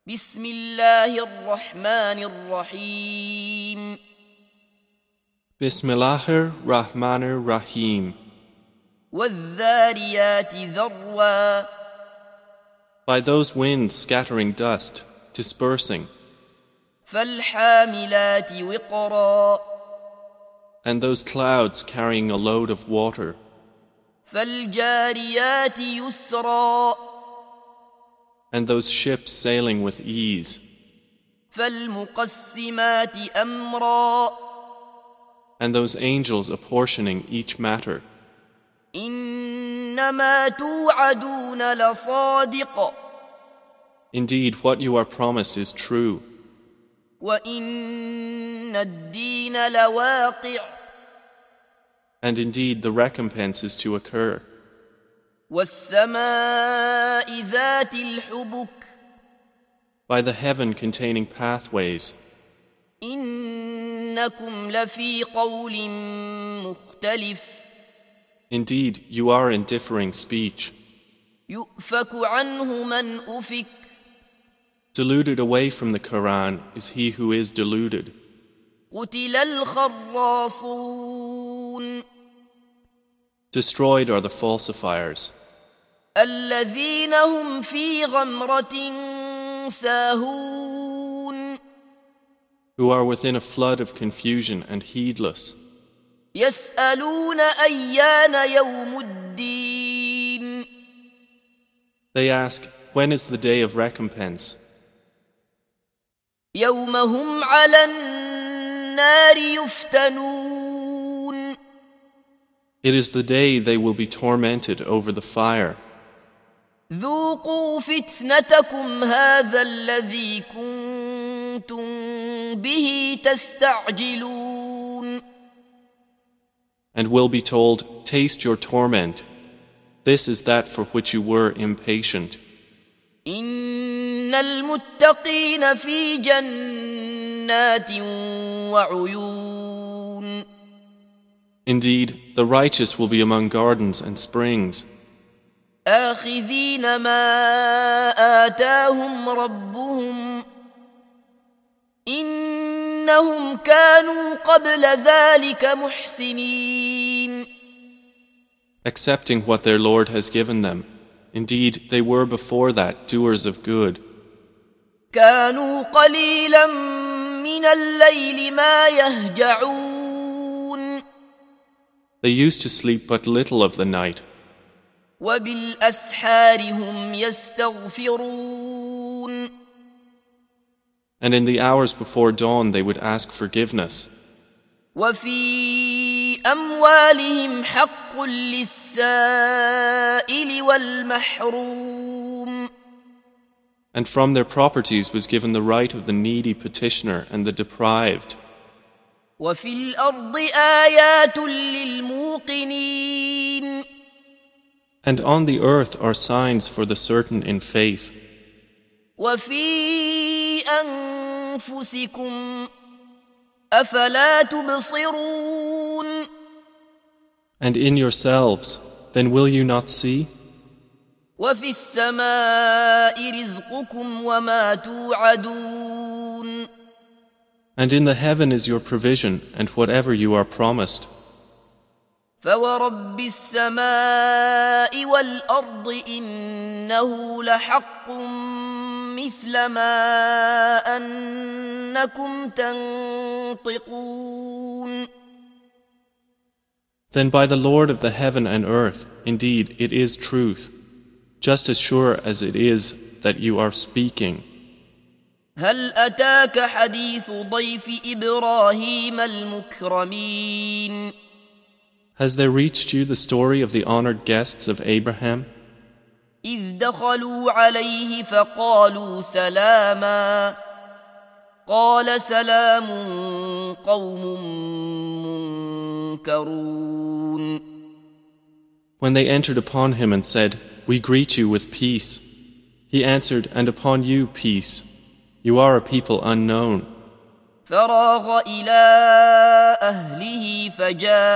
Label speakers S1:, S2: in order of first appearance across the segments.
S1: بسم الله الرحمن الرحيم
S2: Bismillahir Rahmanir Rahim.
S1: والذاريات ذروا
S2: By those winds scattering dust, dispersing,
S1: فالحاملات وقرا
S2: and those clouds carrying a load of water,
S1: فالجاريات يسرا
S2: and those ships sailing with ease,
S1: فالمقسمات أمرا
S2: and those angels apportioning each matter.
S1: إنما توعدون لصادق
S2: Indeed, what you are promised is true,
S1: وإن الدين لواقع
S2: and indeed the recompense is to occur.
S1: والسماء ذات الحبك
S2: By the heaven containing pathways,
S1: إنكم لفي قول مختلف
S2: indeed you are in differing speech.
S1: يؤفك عنه من أفك
S2: Deluded away from the Quran is he who is deluded.
S1: قتل الخراصون
S2: Destroyed are the falsifiers,
S1: الذين هم في غمرة ساهون
S2: who are within a flood of confusion and heedless.
S1: يسألون أيان يوم الدين
S2: They ask, when is the day of recompense?
S1: يوم هم على النار يفتنون
S2: It is the day they will be tormented over the fire.
S1: ذوقوا فتنتكم هذا الذي كنتم به تستعجلون
S2: And will be told, taste your torment. This is that for which you were impatient.
S1: إن المتقين في جنات وعيون
S2: Indeed, the righteous will be among gardens and springs,
S1: آخذين ما آتاهم ربهم إنهم كانوا قبل ذلك محسنين
S2: accepting what their Lord has given them. Indeed, they were before that doers of good.
S1: كانوا قليلا من الليل ما يهجعون
S2: They used to sleep but little of the night,
S1: وبالأسحار هم يستغفرون
S2: and in the hours before dawn they would ask forgiveness.
S1: وفي أموالهم حق للسائل والمحروم
S2: And from their properties was given the right of the needy petitioner and the deprived.
S1: وفي الأرض آيات للموقنين
S2: And on the earth are signs for the certain in faith.
S1: وفي أنفسكم أفلا تبصرون
S2: And in yourselves, then will you not see?
S1: وفي السماء رزقكم وما توعدون
S2: And in the heaven is your provision and whatever you are promised.
S1: فورب السماء والأرض إنه لحق مثل ما أنكم تنطقون
S2: Then by the Lord of the heaven and earth, indeed it is truth, just as sure as it is that you are speaking.
S1: هل أتاك حديث ضيف إبراهيم المكرمين
S2: Has there reached you the story of the honored guests of Abraham?
S1: إذ دخلوا عليه فقالوا سلاما قال سلام قوم منكرون
S2: When they entered upon him and said, "We greet you with peace," he answered, "And upon you peace. You are a people unknown."
S1: فراغ إلى أهله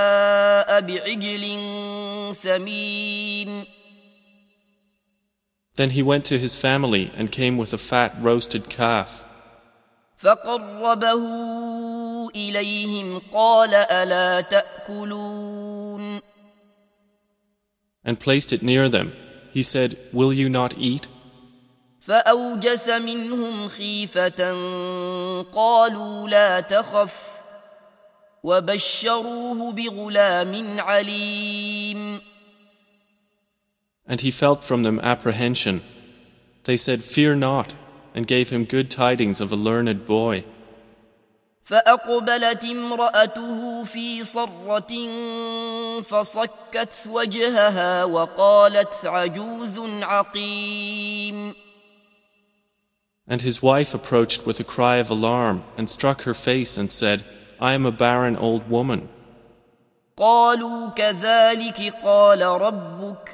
S1: فجاء بعجل سمين
S2: Then he went to his family and came with a fat roasted calf.
S1: فقربه إليهم قال ألا تأكلون
S2: And placed it near them. He said, "Will you not eat?"
S1: فأوجس منهم خيفة قالوا لا تخف وبشروه بغلام عليم.
S2: And he felt from them apprehension. They said, "Fear not," and gave him good tidings of a learned boy.
S1: فأقبلت امرأته في صرة فصكت وجهها وقالت عجوز عقيم.
S2: And his wife approached with a cry of alarm and struck her face and said, "I am a barren old woman."
S1: قالوا كذلك قال ربك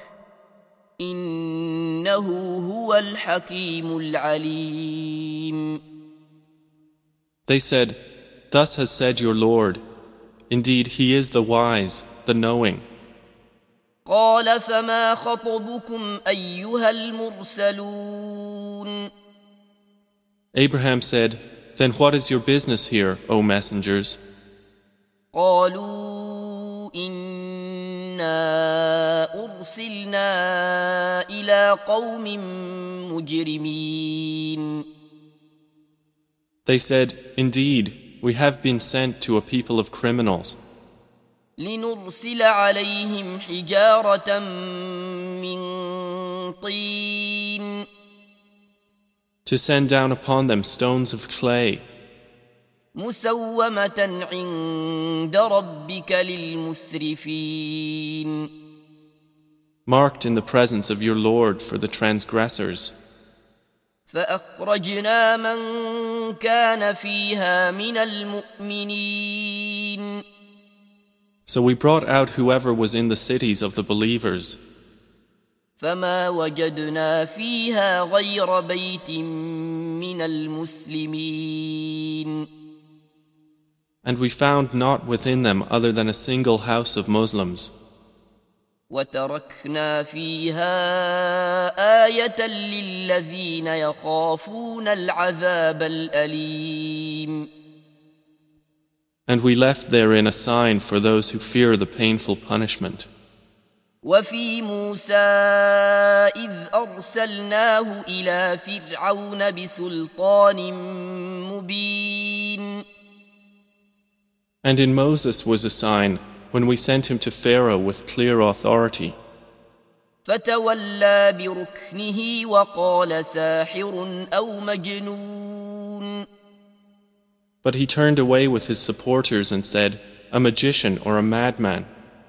S1: إنه هو الحكيم العليم.
S2: They said, "Thus has said your Lord. Indeed, He is the wise, the knowing."
S1: قال فما خطبكم أيها المرسلون.
S2: Abraham said, "Then what is your business here, O messengers?"
S1: قالوا إنا أرسلنا إلى قوم مجرمين.
S2: They said, "Indeed, we have been sent to a people of criminals,
S1: لنرسل عليهم حجارة من طين
S2: to send down upon them stones of clay,
S1: مسومة عند ربك للمسرفين.
S2: marked in the presence of your Lord for the transgressors.
S1: فأخرجنا من كان فيها من المؤمنين.
S2: So we brought out whoever was in the cities of the believers.
S1: فما وجدنا فيها غير بيت من المسلمين.
S2: And we found not within them other than a single house of Muslims.
S1: وتركنا فيها آية للذين يخافون العذاب الأليم.
S2: And we left therein a sign for those who fear the painful punishment.
S1: وفي موسى إذ أرسلناه إلى فرعون بسلطان مبين.
S2: And in Moses was a sign when we sent him to Pharaoh with clear authority.
S1: فتولى بركنه وقال ساحر أو مجنون.
S2: But he turned away with his supporters and said, "A magician or a madman."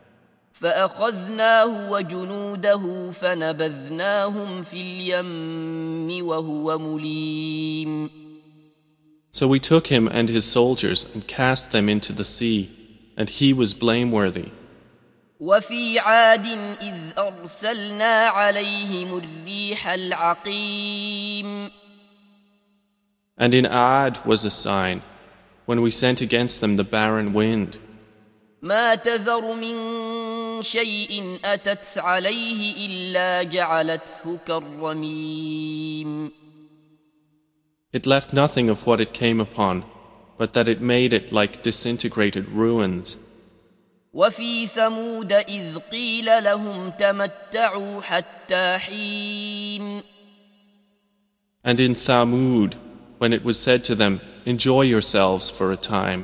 S1: فأخذناه وجنوده فنبذناهم في اليم وهو مليم.
S2: So we took him and his soldiers and cast them into the sea, and he was blameworthy.
S1: وفي عاد إذ أرسلنا عليهم الريح العقيم.
S2: And in Ad was a sign, when we sent against them the barren wind.
S1: ما تذر من شيء أتت عليه إلا جعلته كالرميم.
S2: It left nothing of what it came upon, but that it made it like disintegrated ruins.
S1: وفي ثمود إذ قيل لهم تمتعوا حتى حين.
S2: And in Thamud, when it was said to them, "Enjoy yourselves for a time."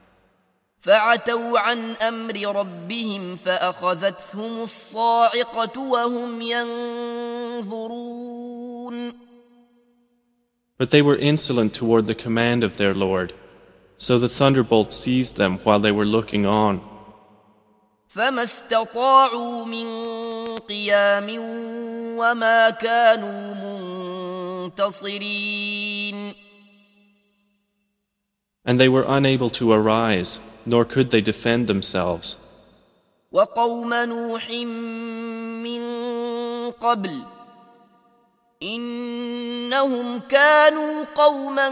S1: فعتوا عن أمر ربهم فأخذتهم الصاعقة وهم ينظرون.
S2: But they were insolent toward the command of their Lord, so the thunderbolt seized them while they were looking on.
S1: فما استطاعوا من قيام وما كانوا منتصرين.
S2: And they were unable to arise, nor could they defend themselves.
S1: وقوم نوح من قبل إنهم كانوا قوما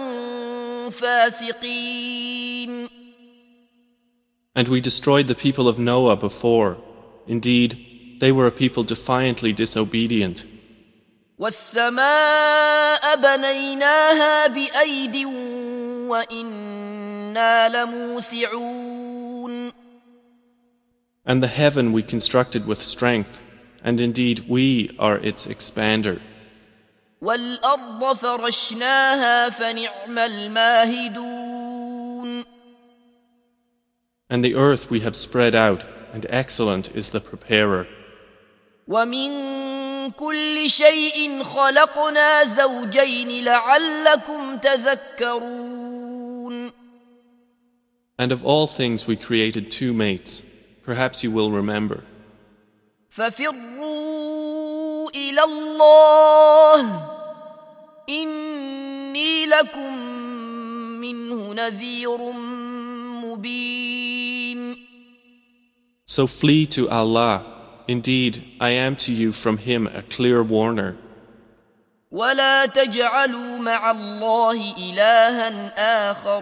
S1: فاسقين.
S2: And we destroyed the people of Noah before. Indeed, they were a people defiantly disobedient.
S1: والسماء بنيناها بأيد وإنا لموسعون.
S2: And the heaven we constructed with strength, and indeed we are its expander.
S1: والأرض فرشناها فنعم الماهدون.
S2: And the earth we have spread out, and excellent is the preparer.
S1: ومن كل شيء خلقنا زوجين لعلكم تذكرون.
S2: And of all things we created two mates. Perhaps you will remember.
S1: ففروا إلى الله إني لكم منه نذير مبين.
S2: So flee to Allah. Indeed, I am to you from Him a clear warner.
S1: ولا تجعلوا مع الله إلها آخر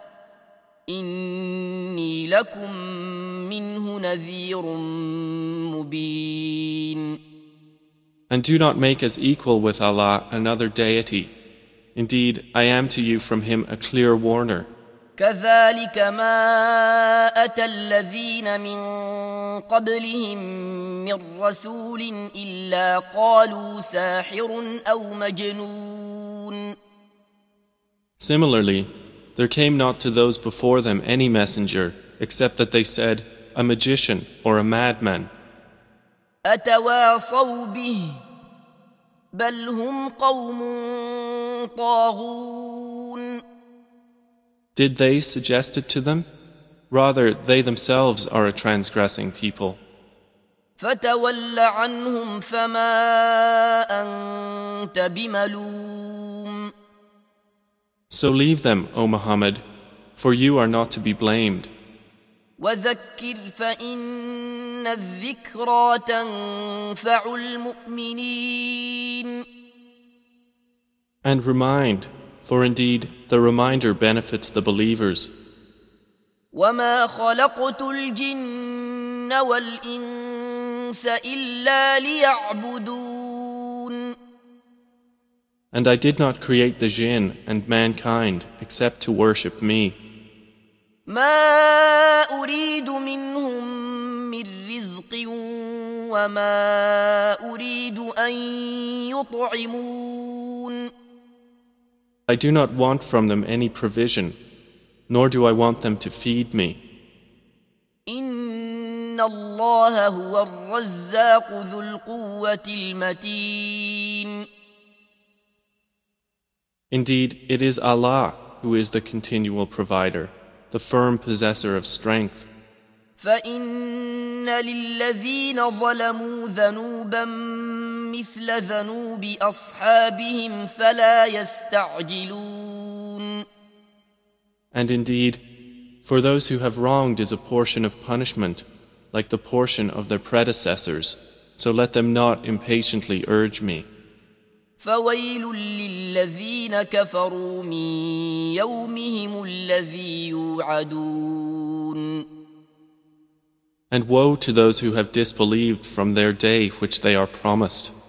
S1: إني لكم منه نذير مبين.
S2: And do not make as equal with Allah another deity. Indeed, I am to you from Him a clear warner.
S1: كذلك ما أتى الذين من قبلهم من رسول إلا قالوا ساحر أو مجنون.
S2: Similarly, there came not to those before them any messenger except that they said, a magician or a madman.
S1: أتواصوا به بل هم قوم طاغون.
S2: Did they suggest it to them? Rather, they themselves are a transgressing people.
S1: فتول عنهم فما أنت بملوم.
S2: So leave them, O Muhammad, for you are not to be blamed.
S1: وذكر فإن الذكرى تنفع المؤمنين.
S2: And remind, for indeed the reminder benefits the believers.
S1: وما خلقت الجن والإنس إلا ليعبدون. And
S2: I did not create the jinn and mankind except to worship me.
S1: ما أريد منهم من رزق وما أريد أن يطعمون.
S2: I do not want from them any provision, nor do I want them to feed me.
S1: إن الله هو الرزاق ذو القوة المتين.
S2: Indeed, it is Allah who is the continual provider, the firm possessor of strength.
S1: فإن للذين ظلموا ذنوبا مثل ذنوب أصحابهم فلا يستعجلون.
S2: And indeed, for those who have wronged is a portion of punishment, like the portion of their predecessors, so let them not impatiently urge me.
S1: فويل للذين كفروا من يومهم الذي يوعدون.
S2: And woe to those who have disbelieved from their day which they are promised.